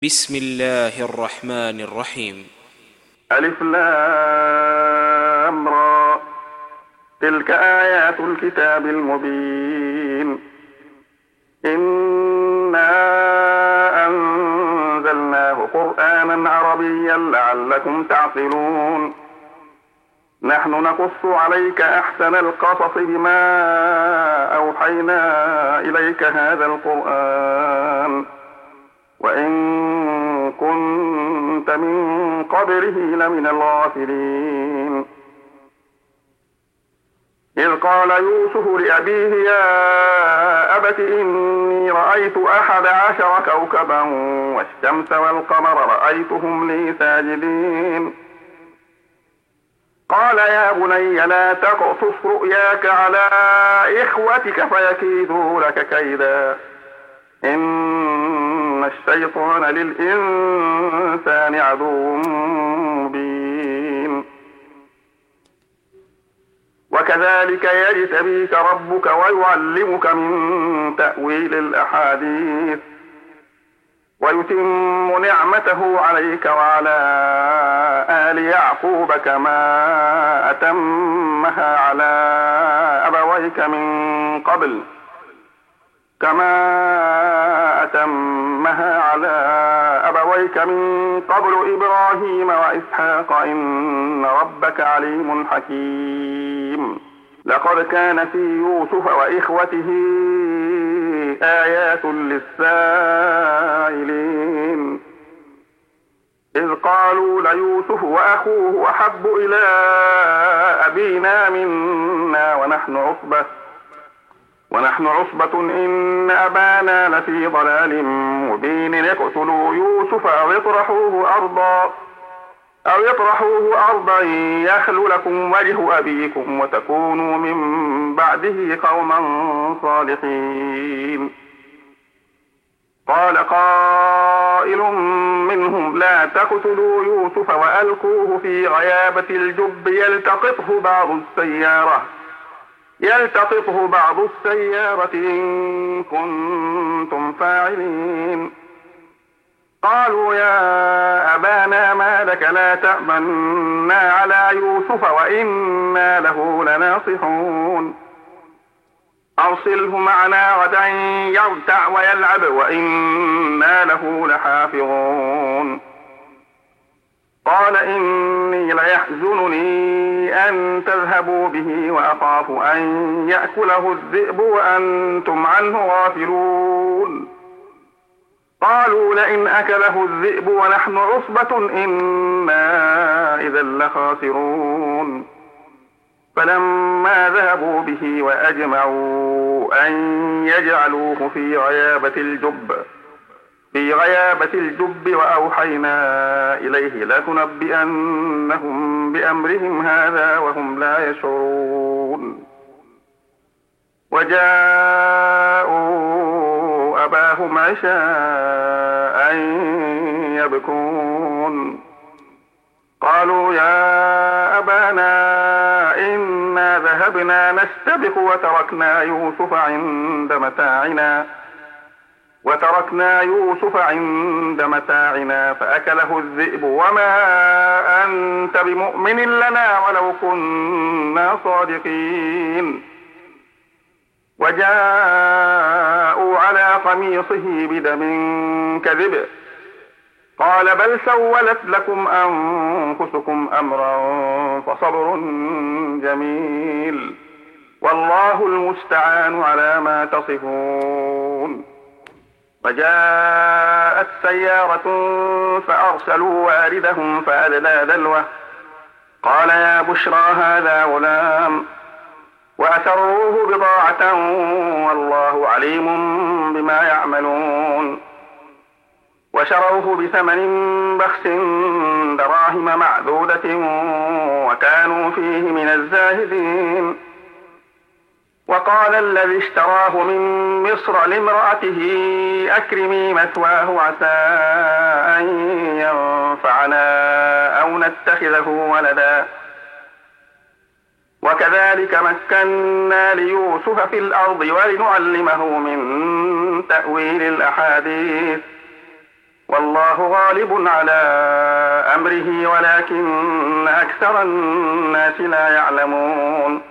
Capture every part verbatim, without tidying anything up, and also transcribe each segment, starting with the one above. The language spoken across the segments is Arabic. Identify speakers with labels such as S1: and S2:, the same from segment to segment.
S1: بسم الله الرحمن الرحيم.
S2: ألف لام را. تلك آيات الكتاب المبين. إنا أنزلناه قرآنا عربيا لعلكم تعقلون. نحن نقص عليك أحسن القصص بما أوحينا إليك هذا القرآن وإن كنت من قبله لمن الغافلين. إذ قال يوسف لأبيه يا أبت إني رأيت أحد عشر كوكبا والشمس والقمر رأيتهم لي ساجدين. قال يا بني لا تقصص رؤياك على إخوتك فيكيدوا لك كيدا إن الشيطان للإنسان عدو مبين. وكذلك يجتبيك ربك ويعلمك من تأويل الأحاديث ويتم نعمته عليك وعلى آل يعقوب كما أتمها على أبويك من قبل كما أتمها على أبويك من قبل إبراهيم وإسحاق إن ربك عليم حكيم. لقد كان في يوسف وإخوته آيات للسائلين إذ قالوا ليوسف وأخوه أحب إلى أبينا منا ونحن عصبة ونحن عصبة إن أبانا لفي ضلال مبين. اقتلوا يوسف أو اطرحوه أرضا أو يطرحوه أرضا يخل لكم وجه أبيكم وتكونوا من بعده قوما صالحين. قال قائل منهم لا تقتلوا يوسف وألقوه في غيابة الجب يلتقطه بعض السيارة يلتقطه بعض السيارة إن كنتم فاعلين. قالوا يا أبانا ما لك لا تأمنا على يوسف وإنا له لناصحون. أرسله معنا غدا يرتع ويلعب وإنا له لحافظون. قال إني ليحزنني أن تذهبوا به وأخاف أن يأكله الذئب وأنتم عنه غافلون. قالوا لئن أكله الذئب ونحن عصبة إنا إذا لخاسرون. فلما ذهبوا به وأجمعوا أن يجعلوه في غيابة الجب في غيابة الجب وأوحينا إليه لتنبئنهم بأمرهم هذا وهم لا يشعرون. وجاءوا أباهم عشاء يبكون. قالوا يا أبانا إنا ذهبنا نستبق وتركنا يوسف عند متاعنا وتركنا يوسف عند متاعنا فأكله الذئب وما أنت بمؤمن لنا ولو كنا صادقين. وجاءوا على قميصه بدم كذب قال بل سولت لكم أنفسكم أمرا فصبر جميل والله المستعان على ما تصفون. وجاءت سيارة فأرسلوا واردهم فأدلى دلوه قال يا بشرى هذا غلام وأسروه بضاعة والله عليم بما يعملون. وشروه بثمن بخس دراهم معدودة وكانوا فيه من الزاهدين. وقال الذي اشتراه من مصر لامرأته أكرمي مثواه عسى أن ينفعنا أو نتخذه ولدا. وكذلك مكنا ليوسف في الأرض ولنعلمه من تأويل الأحاديث والله غالب على أمره ولكن أكثر الناس لا يعلمون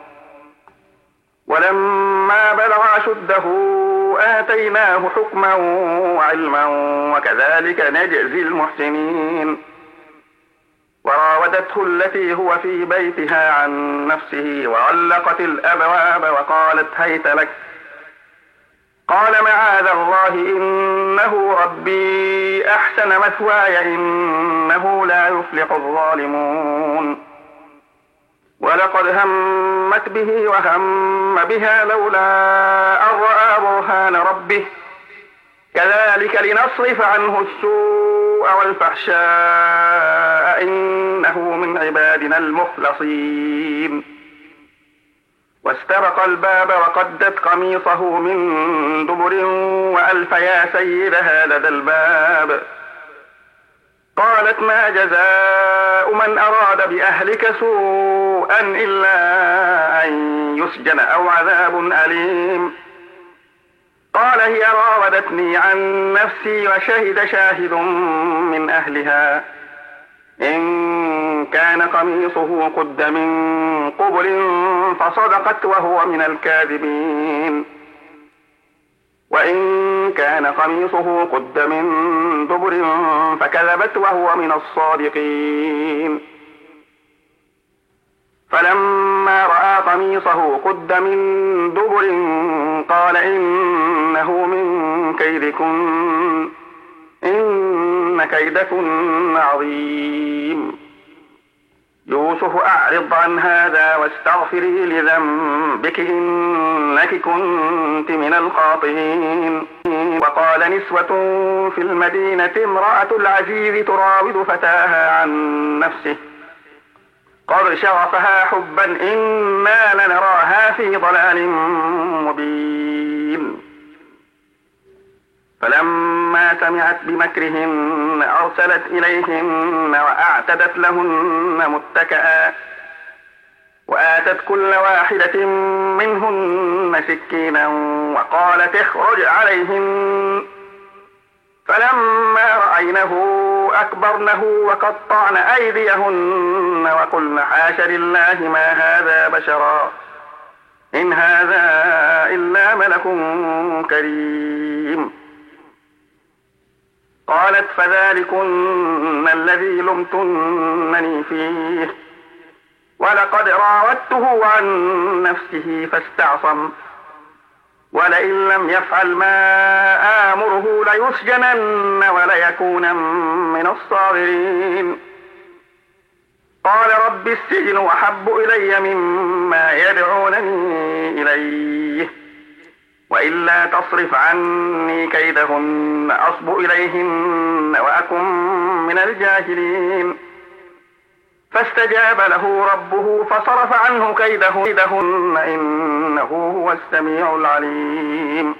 S2: ولما بلغ أشده آتيناه حكما وعلما وكذلك نجزي المحسنين وراودته التي هو في بيتها عن نفسه وغلقت الأبواب وقالت هيت لك قال معاذ الله إنه ربي أحسن مثواي إنه لا يفلح الظالمون ولقد همت به وهم بها لولا أن رأى برهان ربه كذلك لنصرف عنه السوء والفحشاء إنه من عبادنا المخلصين واستبق الباب وقدت قميصه من دبر وألف يا سيدها لدى الباب قالت ما جزاء من أراد بأهلك سوءا إلا أن يسجن أو عذاب أليم قال هي راودتني عن نفسي وشهد شاهد من أهلها إن كان قميصه قد من قبل فصدقت وهو من الكاذبين وإن كان قميصه قد من دبر فكذبت وهو من الصادقين فلما رأى قميصه قد من دبر قال إنه من كيدكن إن كيدكن عظيم يوسف أعرض عن هذا واستغفري لذنبك إنك كنت من الخاطئين وقال نسوة في المدينة امرأة العزيز تراود فتاها عن نفسه قد شغفها حبا إنا لنراها في ضلال مبين فلما سمعت بمكرهن أرسلت إليهن وأعتدت لهن متكئا وآتت كل واحدة منهن سكينا وقالت اخرج عليهن فلما رأينه أكبرنه وقطعن أيديهن وقلن حاش لله ما هذا بشرا إن هذا إلا ملك كريم قالت فذلكن الذي لمتنني فيه ولقد راودته عن نفسه فاستعصم ولئن لم يفعل ما آمره ليسجنن وليكون من الصاغرين قال رب السجن أحب إلي مما يدعونني إليه وإلا تصرف عني كيدهن أصب إليهن وأكن من الجاهلين فاستجاب له ربه فصرف عنه كيدهن إنه هو السميع العليم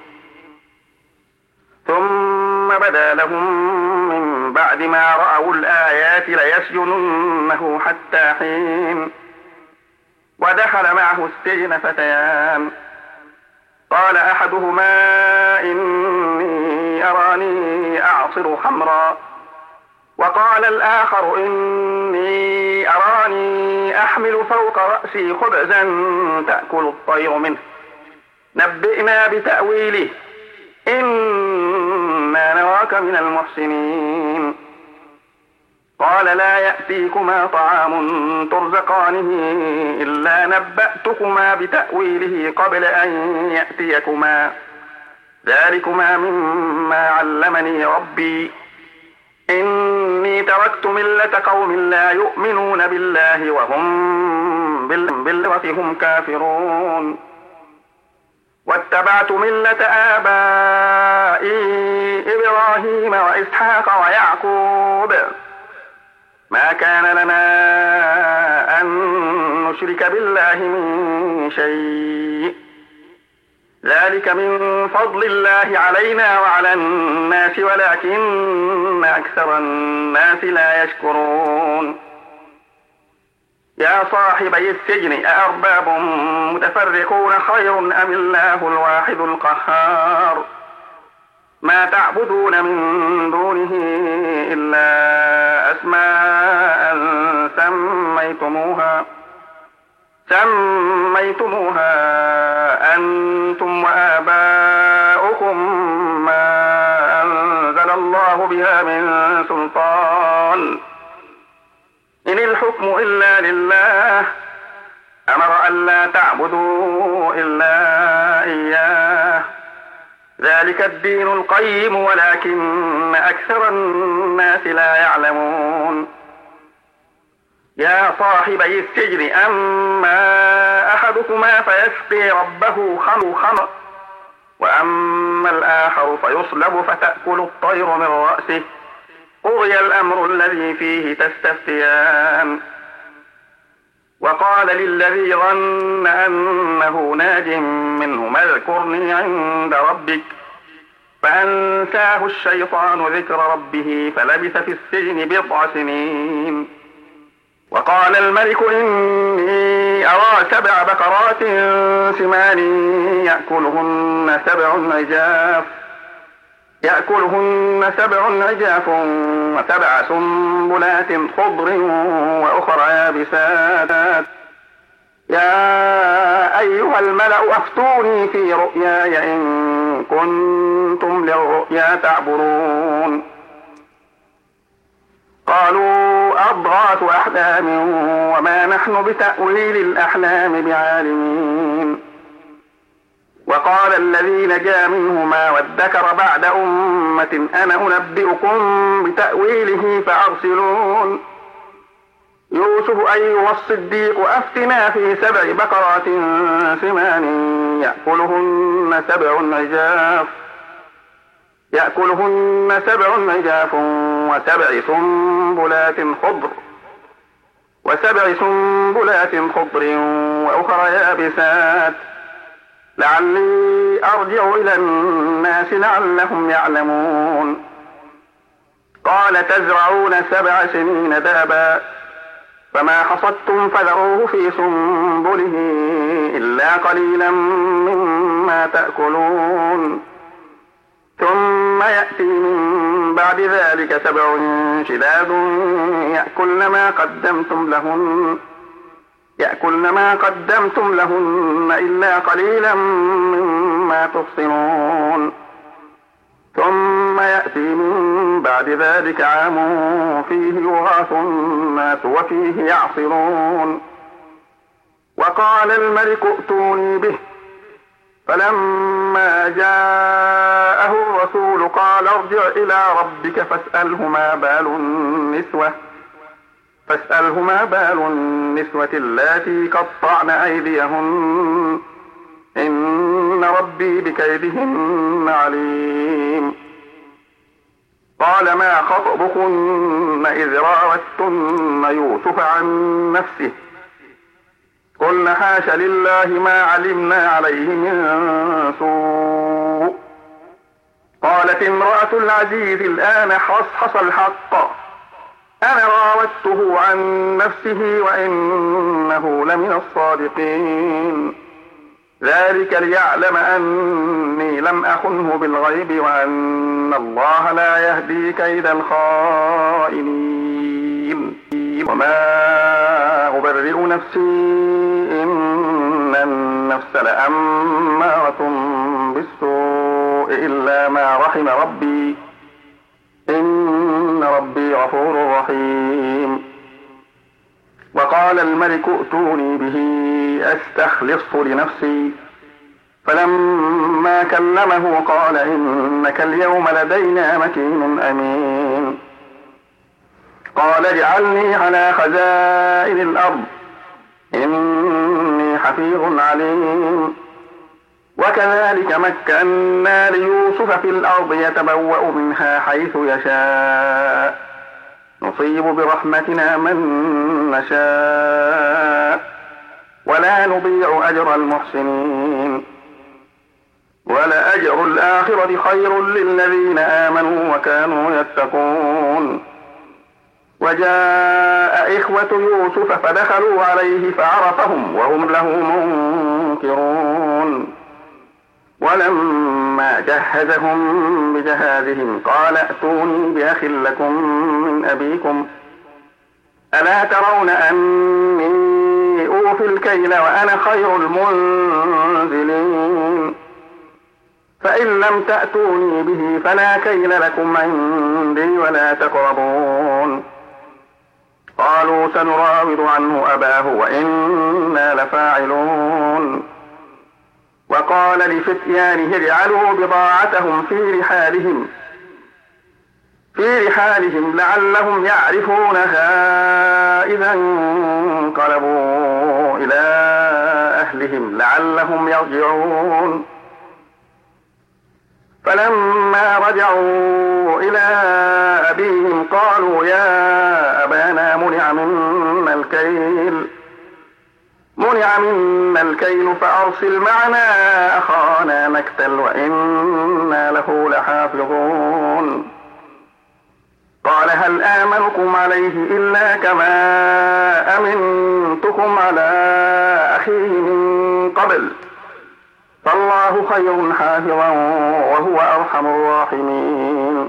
S2: ثم بدا لهم من بعد ما رأوا الآيات ليسجننه حتى حين ودخل معه السجن فتيان قال أحدهما إني أراني أعصر خمرا وقال الآخر إني أراني أحمل فوق رأسي خبزا تأكل الطير منه نبئنا بتأويله إنا نراك من المحسنين قال لا يأتيكما طعام ترزقانه إلا نبأتكما بتأويله قبل أن يأتيكما ذلكما مما علمني ربي إني تركت ملة قوم لا يؤمنون بالله وهم بالآخرة هم كافرون واتبعت ملة آبائي إبراهيم وإسحاق ويعقوب ما كان لنا أن نشرك بالله من شيء ذلك من فضل الله علينا وعلى الناس ولكن أكثر الناس لا يشكرون يا صاحبي السجن أأرباب متفرقون خير أم الله الواحد القهار ما تعبدون من دونه إلا أسماء سميتموها سميتموها أنتم وآباؤكم ما أنزل الله بها من سلطان إن الحكم إلا لله أمر ألا تعبدوا إلا إياه ذلك الدين القيم ولكن أكثر الناس لا يعلمون يا صاحبي السجن أما أحدكما فيسقي ربه خمرا وأما الآخر فيصلب فتأكل الطير من رأسه قضي الأمر الذي فيه تستفتيان وقال للذي ظن أنه ناج منهما اذكرني عند ربك فأنساه الشيطان ذكر ربه فلبث في السجن بضع سنين وقال الملك إني أرى سبع بقرات سمان يأكلهن سبع عجاف يأكلهن سبع عجاف وسبع سنبلات خضر وأخرى يابسات يا أيها الملأ أفتوني في رؤياي إن كنتم للرؤيا تعبرون قالوا أضغاث أحلام وما نحن بتأويل الأحلام بعالمين وقال الذي نجا منهما وادكر بعد أمة أنا أنبئكم بتأويله فأرسلون يوسف أيها الصديق أفتنا في سبع بقرات سمان يأكلهن سبع عجاف يأكلهن سبع عجاف وسبع سنبلات خضر وسبع سنبلات خضر وأخرى يابسات لعلي أرجع إلى الناس لعلهم يعلمون قال تزرعون سبع سنين دابا فما حصدتم فذروه في سنبله إلا قليلا مما تأكلون ثم يأتي من بعد ذلك سبع شداد يأكلن ما قدمتم لهن يأكلن ما قدمتم لهن إلا قليلا مما تحصنون ثم يأتي من بعد ذلك عام فيه يغاث الناس وفيه يعصرون وقال الملك ائتوني به فلما جاءه الرسول قال ارجع إلى ربك فاسأله ما بال النسوة فاسأله ما بال النسوة اللاتي قطعن أيديهن إن ربي بكيدهن عليم قال ما خطبكن إذ راوتن يوسف عن نفسه قلنا حاش لله ما علمنا عليه من سوء قالت امرأة العزيز الآن حصحص الحق أنا راودته عن نفسه وإنه لمن الصادقين ذلك ليعلم أني لم أخنه بالغيب وأن الله لا يهدي كيد الخائنين وما أبرئ نفسي إن النفس لأمارة بالسوء إلا ما رحم ربي إن ربي غفور رحيم وقال الملك ائتوني به أستخلصه لنفسي فلما كلمه قال إنك اليوم لدينا مكين أمين قال اجعلني على خزائن الأرض إني حفيظ عليم وكذلك مكنا ليوسف في الأرض يتبوأ منها حيث يشاء نصيب برحمتنا من نشاء ولا نضيع أجر المحسنين ولأجر الآخرة خير للذين آمنوا وكانوا يتقون وجاء إخوة يوسف فدخلوا عليه فعرفهم وهم له منكرون ولما فلما جهزهم بجهازهم قال ائتوني بأخ لكم من أبيكم ألا ترون أني أوفي الكيل وأنا خير المنزلين فإن لم تأتوني به فلا كيل لكم عندي ولا تقربون قالوا سنراود عنه أباه وإنا لفاعلون وقال لفتيانه اجعلوا بضاعتهم في رحالهم في رحالهم لعلهم يعرفونها إذا انقلبوا إلى أهلهم لعلهم يرجعون فلما رجعوا إلى أبيهم قالوا يا أبانا منع منا الكيل منع منا الكيل فأرسل معنا أخانا نكتل وإنا له لحافظون قال هل آمنكم عليه إلا كما أمنتكم على أخيه من قبل فالله خير حافظا وهو أرحم الراحمين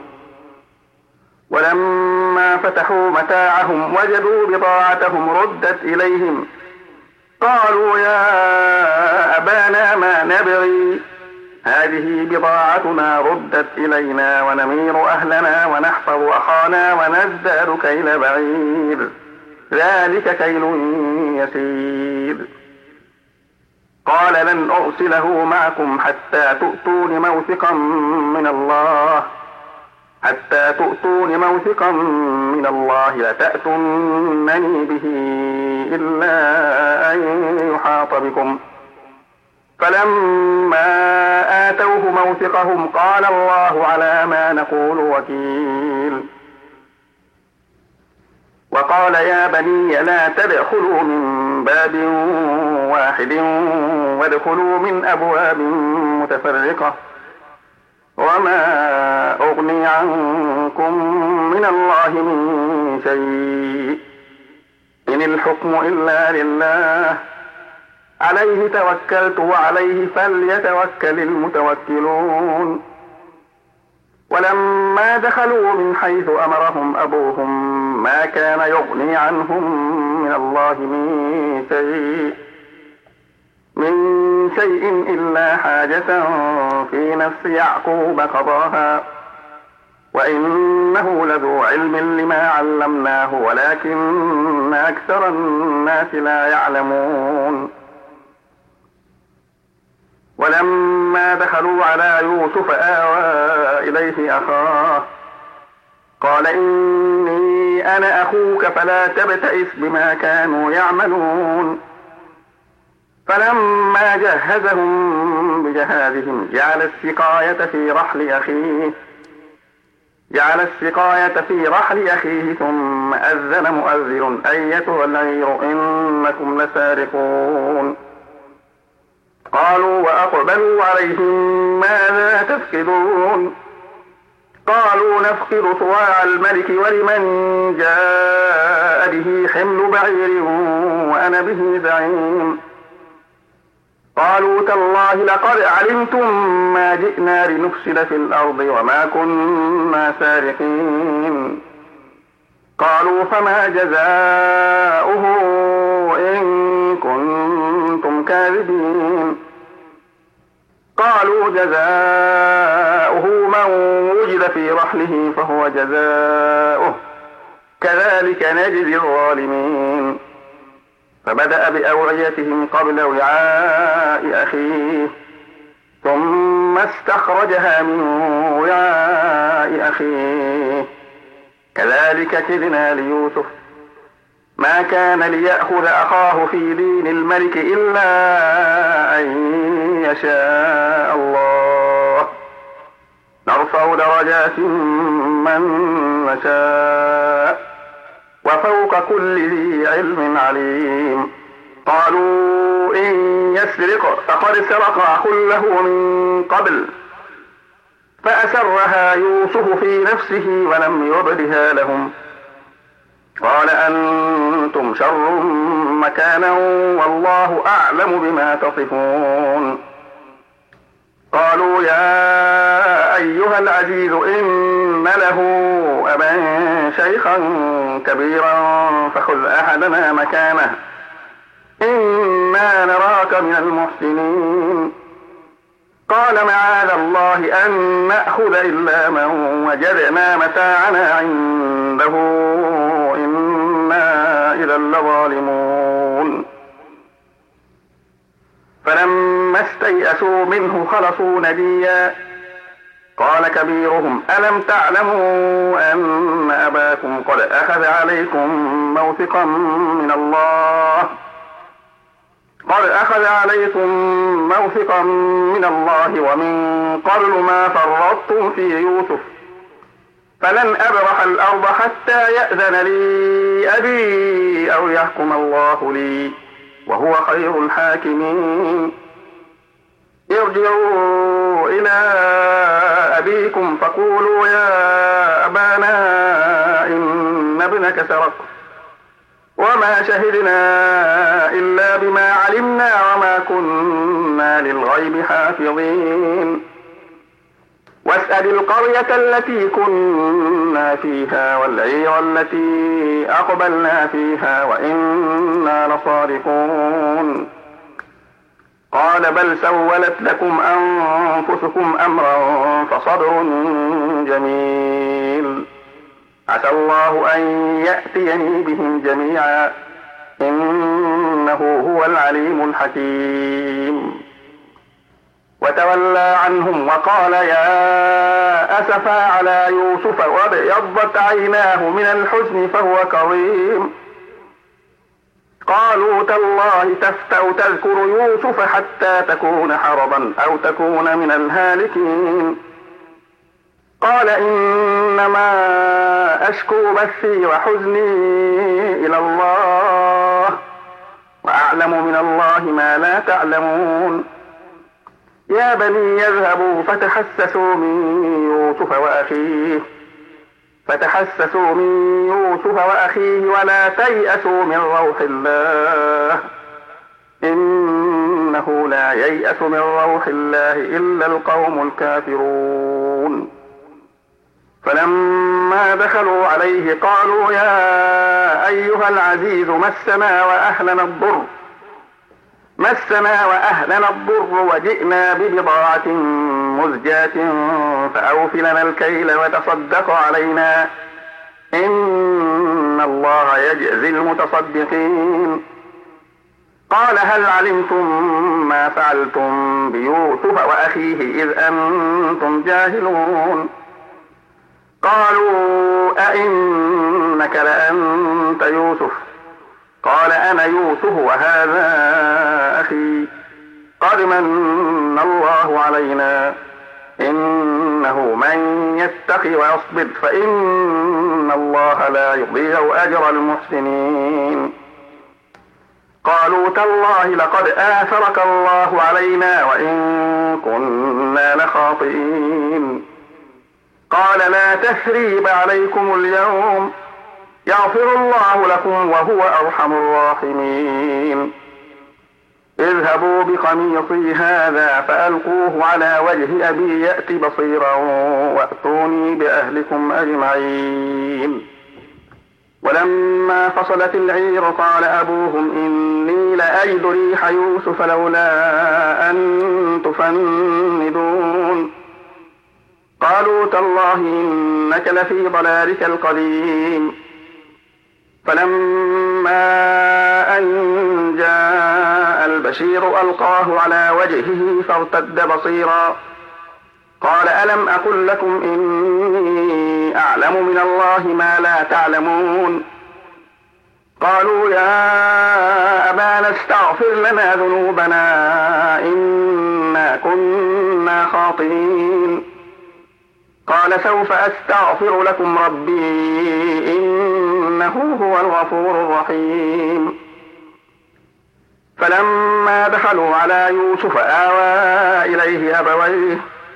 S2: ولما فتحوا متاعهم وجدوا بضاعتهم ردت إليهم قالوا يا أبانا ما نبغي هذه بضاعتنا ردت إلينا ونمير أهلنا ونحفظ أخانا ونزداد كيل بعير ذلك كيل يسير قال لن أرسله معكم حتى تؤتون موثقا من الله حتى تؤتون موثقا من الله لتأتونني به إلا أن يحاط بكم فلما آتوه موثقهم قال الله على ما نقول وكيل وقال يا بني لا تدخلوا من باب واحد وادخلوا من أبواب متفرقة وما أغني عنكم من الله من شيء إن الحكم إلا لله عليه توكلت وعليه فليتوكل المتوكلون ولما دخلوا من حيث أمرهم أبوهم ما كان يغني عنهم من الله من شيء من شيء إلا حاجة في نفس يعقوب قضاها وإنه لذو علم لما علمناه ولكن أكثر الناس لا يعلمون ولما دخلوا على يوسف آوى إليه أخاه قال إني أنا أخوك فلا تبتئس بما كانوا يعملون فلما جهزهم بجهازهم جعل السقاية في رحل أخيه جعل السقاية في رحل أخيه ثم أذن مؤذن أيتها العير إنكم لسارقون قالوا وأقبلوا عليهم ماذا تفقدون قالوا نفقد صواع الملك ولمن جاء به حمل بعير وأنا به زعيم قالوا تالله لقد علمتم ما جئنا لنفسد في الأرض وما كنا سارقين قالوا فما جزاؤه إن كنتم كاذبين قالوا جزاؤه من وجد في رحله فهو جزاؤه كذلك نجزي الظالمين فبدأ بأوعيتهم قبل وعاء أخيه ثم استخرجها من وعاء أخيه كذلك كدنا ليوسف ما كان ليأخذ أخاه في دين الملك إلا أن يشاء الله نرفع درجات من نشاء وفوق كل ذي علم عليم قالوا إن يسرق فقد سرق أخ له من قبل فأسرها يوسف في نفسه ولم يبدها لهم قال أنتم شر مكانا والله أعلم بما تصفون قالوا يا أيها العزيز إن له أبا شيخا كبيرا فخذ أحدنا مكانه إنا نراك من المحسنين. قال معاذ الله أن نأخذ إلا من وجدنا متاعنا عنده إنا إذا لظالمون. فلما استيئسوا منه خلصوا نجيا قال كبيرهم ألم تعلموا أن أباكم قد أخذ عليكم موثقا من الله قد أخذ عليكم موثقا من الله ومن قبل ما فرطتم في يوسف فلن أبرح الأرض حتى يأذن لي أبي أو يحكم الله لي وهو خير الحاكمين. ارجعوا إلى أبيكم فقولوا يا أبانا إن ابنك سرق وما شهدنا إلا بما علمنا وما كنا للغيب حافظين. واسأل القرية التي كنا فيها والعير التي أقبلنا فيها وإنا لصادقون. قال بل سولت لكم أنفسكم أمرا فصبر جميل عسى الله أن يأتيني بهم جميعا إنه هو العليم الحكيم. وتولى عنهم وقال يا أسفا على يوسف وابيضت عيناه من الحزن فهو كظيم. قالوا تالله تفتأ تذكر يوسف حتى تكون حرضا أو تكون من الهالكين. قال إنما أشكو بثي وحزني إلى الله وأعلم من الله ما لا تعلمون. يا بني يذهبوا فتحسسوا من يوسف وأخيه فتحسسوا من يوسف وأخيه ولا تيأسوا من روح الله إنه لا ييأس من روح الله إلا القوم الكافرون. فلما دخلوا عليه قالوا يا أيها العزيز مسنا وأهلنا الضر مسنا وأهلنا الضر وجئنا ببضاعة مزجاة فأوف لنا الكيل وتصدق علينا إن الله يجزي المتصدقين. قال هل علمتم ما فعلتم بيوسف وأخيه إذ أنتم جاهلون. قالوا أئنك لأنت يوسف قال أنا يوسف وهذا أخي قد من الله علينا إنه من يتق ويصبر فإن الله لا يضيع أجر المحسنين. قالوا تالله لقد آثرك الله علينا وإن كنا لخاطئين. قال لا تثريب عليكم اليوم يغفر الله لكم وهو أرحم الراحمين. اذهبوا بقميصي هذا فألقوه على وجه أبي يأت بصيرا وأتوني بأهلكم أجمعين. ولما فصلت العير قال أبوهم إني لأجد ريح يوسف لولا أن تفندون. قالوا تالله إنك لفي ضلالك القديم. فلما أن جاء البشير ألقاه على وجهه فارتد بصيرا قال ألم أقل لكم إني أعلم من الله ما لا تعلمون. قالوا يا أبانا استغفر لنا ذنوبنا إنا كنا خاطئين. قال سوف أستغفر لكم ربي إنه هو الغفور الرحيم. فلما دخلوا على يوسف آوى إليه أبويه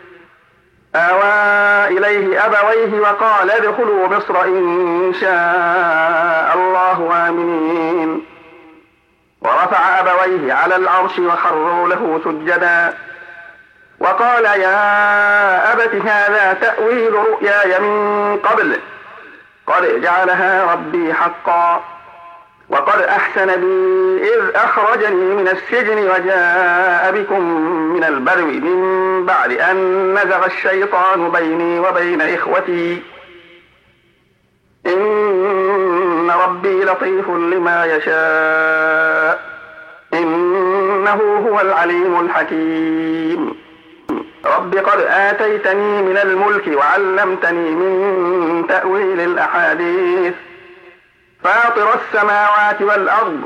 S2: آوى إليه أبويه وقال ادخلوا مصر إن شاء الله آمنين. ورفع أبويه على العرش وخروا له سجدا وقال يا أبت هذا تأويل رؤياي من قبل قد جعلها ربي حقا وقد أحسن بي إذ أخرجني من السجن وجاء بكم من البدو من بعد أن نزغ الشيطان بيني وبين إخوتي إن ربي لطيف لما يشاء إنه هو العليم الحكيم رب قد آتيتني من الملك وعلمتني من تأويل الأحاديث فاطر السماوات والأرض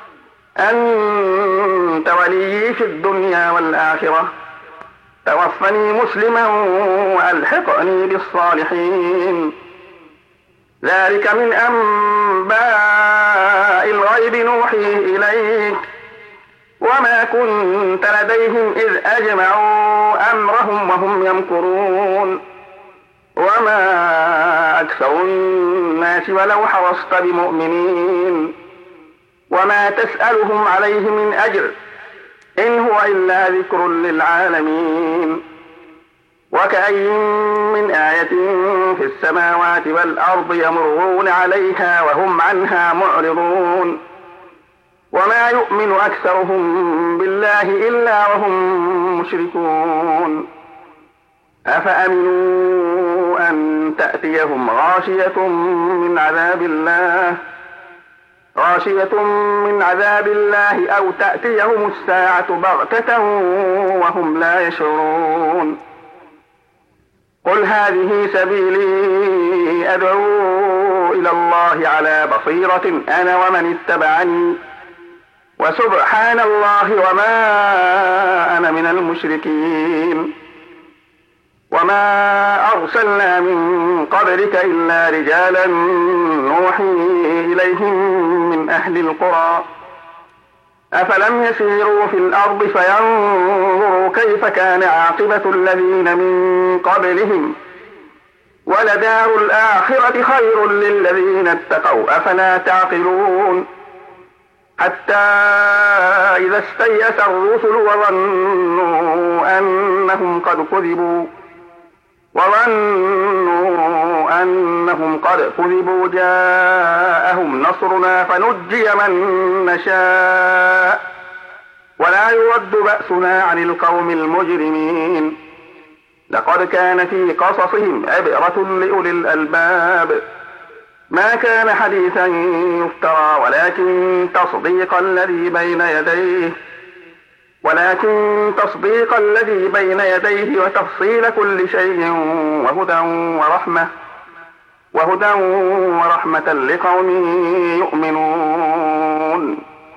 S2: أنت وليي في الدنيا والآخرة توفني مسلما وألحقني بالصالحين ذلك من أنباء الغيب نوحيه إليك وما كنت لديهم إذ أجمعوا أمرهم وهم يمكرون وما أكثر الناس ولو حرصت بمؤمنين وما تسألهم عليه من أجر إن هو إلا ذكر للعالمين وكأي من آية في السماوات والأرض يمرون عليها وهم عنها معرضون وما يؤمن أكثرهم بالله إلا وهم مشركون أفأمنوا أن تأتيهم غاشية من عذاب الله غاشية من عذاب الله أو تأتيهم الساعة بغتة وهم لا يشعرون قل هذه سبيلي أدعو إلى الله على بصيرة أنا ومن اتبعني وسبحان الله وما أنا من المشركين وما أرسلنا من قبلك إلا رجالا نوحي إليهم من أهل القرى أفلم يسيروا في الأرض فينظروا كيف كان عاقبة الذين من قبلهم ولدار الآخرة خير للذين اتقوا أفلا تعقلون حتى إذا استيأس الرسل وظنوا أنهم قد كذبوا وظنوا أنهم قد كذبوا جاءهم نصرنا فنجي من نشاء ولا يرد بأسنا عن القوم المجرمين لقد كان في قصصهم عبرة لأولي الألباب ما كان حديثا يفترى ولكن تصديق الذي بين يديه ولكن تصديق الذي بين يديه وتفصيل كل شيء وهدى ورحمة وهدى ورحمة لقوم يؤمنون